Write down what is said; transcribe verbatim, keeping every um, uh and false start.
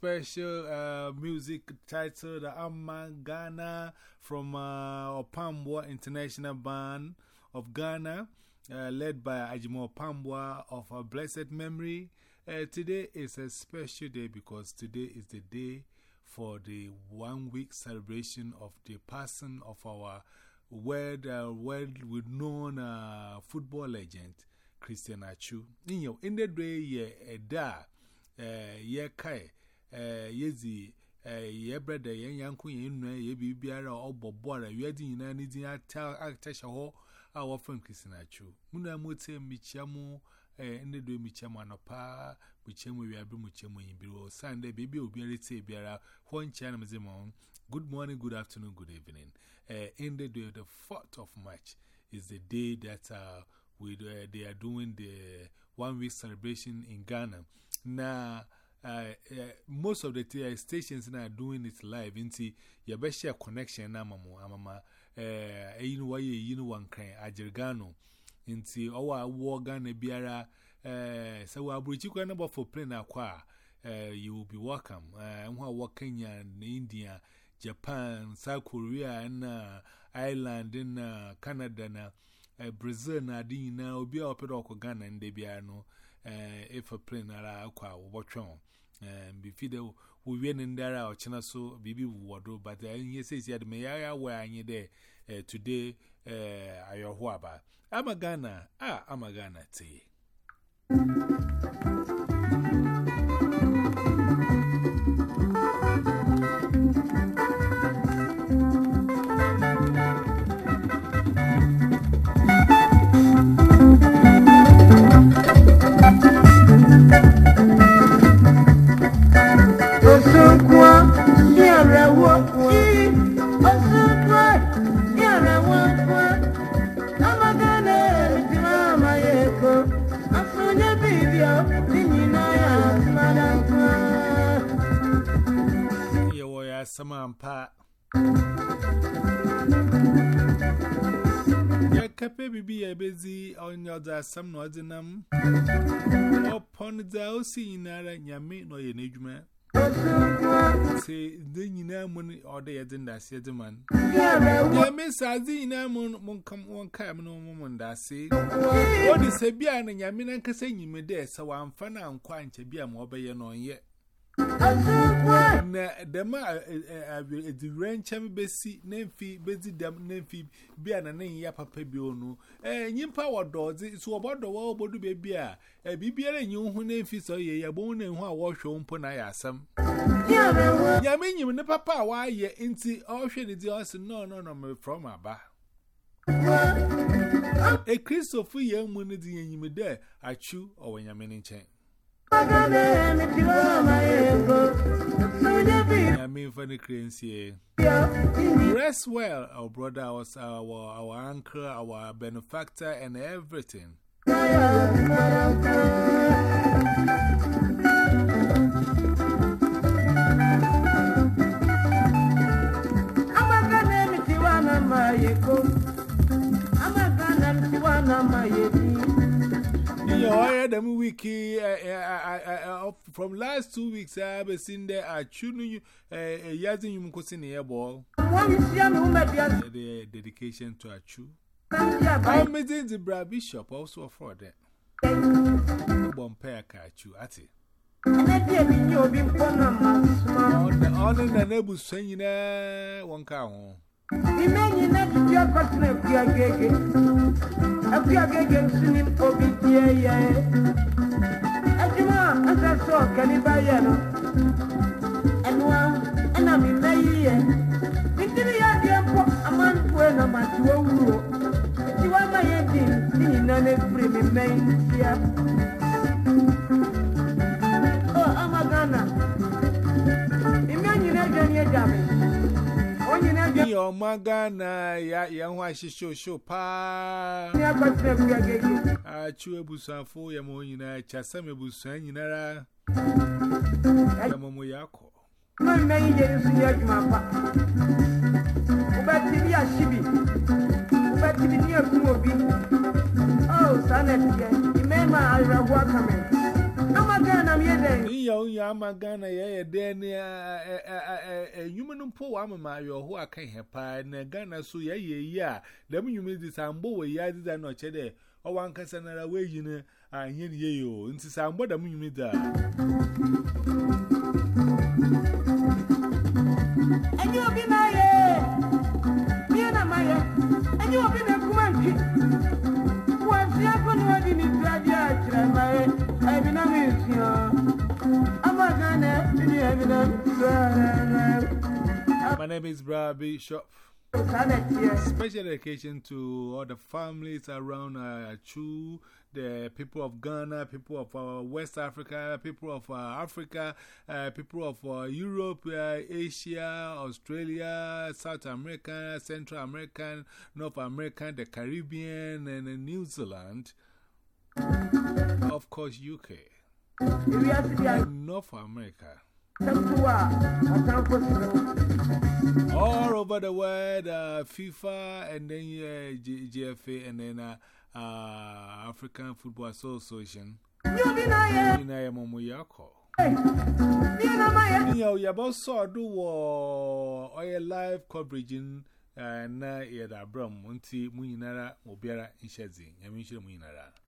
special uh, music titled Amagana from uh, Opambwa International Band of Ghana, uh, led by Ajimo Opambwa of a blessed memory. Uh, today is a special day because today is the day for the one week celebration of the passing of our world, uh, world known uh, football legend, Christian Atsu. In the day, yeah, da, yeah, kai, yezi, yeah, brother, yeah, yanku, yeah, be biara, or bobora, you are the United tell Actasha, our friend Christian Atsu. Muna mote michamu, in the day, michama no pa, michamu, we are michamu in below Sunday, baby, will be a little biara, one channel, good morning, good afternoon, good evening. Uh, in the day, the fourth of March is the day that uh, we, uh, they are doing the one week celebration in Ghana. Now, uh, uh, most of the uh, stations are doing it live. Into your best share connection, Namamu, Amama, uh, you know why you know one kind, Ajergano, into our war Ghana Biara. Uh, so, I'll bring you a number for playing aqua. You will be welcome. Uh, and while working in India, Japan, South Korea, and uh, Ireland, and uh, Canada, and uh, Brazil, and Dina, will be up at Ghana and Debiano. If a plane are aqua, watch on. And before we win in there, our channel so baby wardrobe, but he says, yeah, may I wear any day today? I your Huaba. I'm a Ghana, ah, I'm a Ghana tea. Samampa ya kape bibi ya bezi on your da some nodinam upon the osi inara nyame no ye nejuma say the nyina mun or the yadinda said the man ya miss azina mun mun come one come no moment that say what is a bia and nyame nan kase nyime de so amfana ankwa anche bia mo obeye no ye na dema the ranch am besi nemfi bezi dem nemfi bia na nen ya papa bi onu eh nyimpa wodozi so obodo wo obodu be bia eh bibiere nyi hu nemfi so ye ya bo na hu a wo hwe mpo na ya asam ya menyim ne papa wa ye nti o hwe ne di o se no no no me from aba e Christopher ye mu ne di nyim de Atsu o wanyame ne nchen. I mean, for the currency. Rest well, our brother, our, our, our uncle, our benefactor, and everything. Yeah, them wiki from last two weeks I have seen there are tuning yazing you cousin air ball. The dedication to Atsu. I'm meeting the Bra Bishop also for that. Bompire Atsu at it. The honor the neighbor saying one cow. Imagine that you are cutting a fear gig. A fear gig and singing for me, yeah. As you are, as I saw, can you buy yellow? And one, and I'm in May. Into the idea of a month when I'm at two. You are my ending, singing on every main here. Oh, I'm a Ghana. Imagine that you're damage. Your Magana, ya young show show pa. I chew a busan for your moina, Chasame busan, you know. Yamoyako. My name is Yagmapa. But you are Shibi. But you near Kumobi. Oh, Sanet, remember I will welcome him. I'm Yo, Yamagana, yeah, then a human poor ama, your who I can't have pie and Ghana, so yeah, yeah, them you made this ambo, yeah, than not cheddar, or one can send away, you know, and yen yo, into some what I mean, me that. And you'll be my, Vienna Maya, and you'll be my monkey. Once you're going to have in it, I've been a miss you. My name is Brad Bishop. Special dedication to all the families around uh, Chu, the people of Ghana, people of uh, West Africa, people of uh, Africa, uh, people of uh, Europe, uh, Asia, Australia, South America, Central American, North America, the Caribbean, and uh, New Zealand. Of course, U K. And North America. All over the world, uh, FIFA, and then uh, G G F A, and then uh, uh, African Football Association. Inaya Momoyako. You about saw do or live coverage in na Yada Brum, Munti Muinara, Mobiara, in Shazzy, Yamisha Muinara.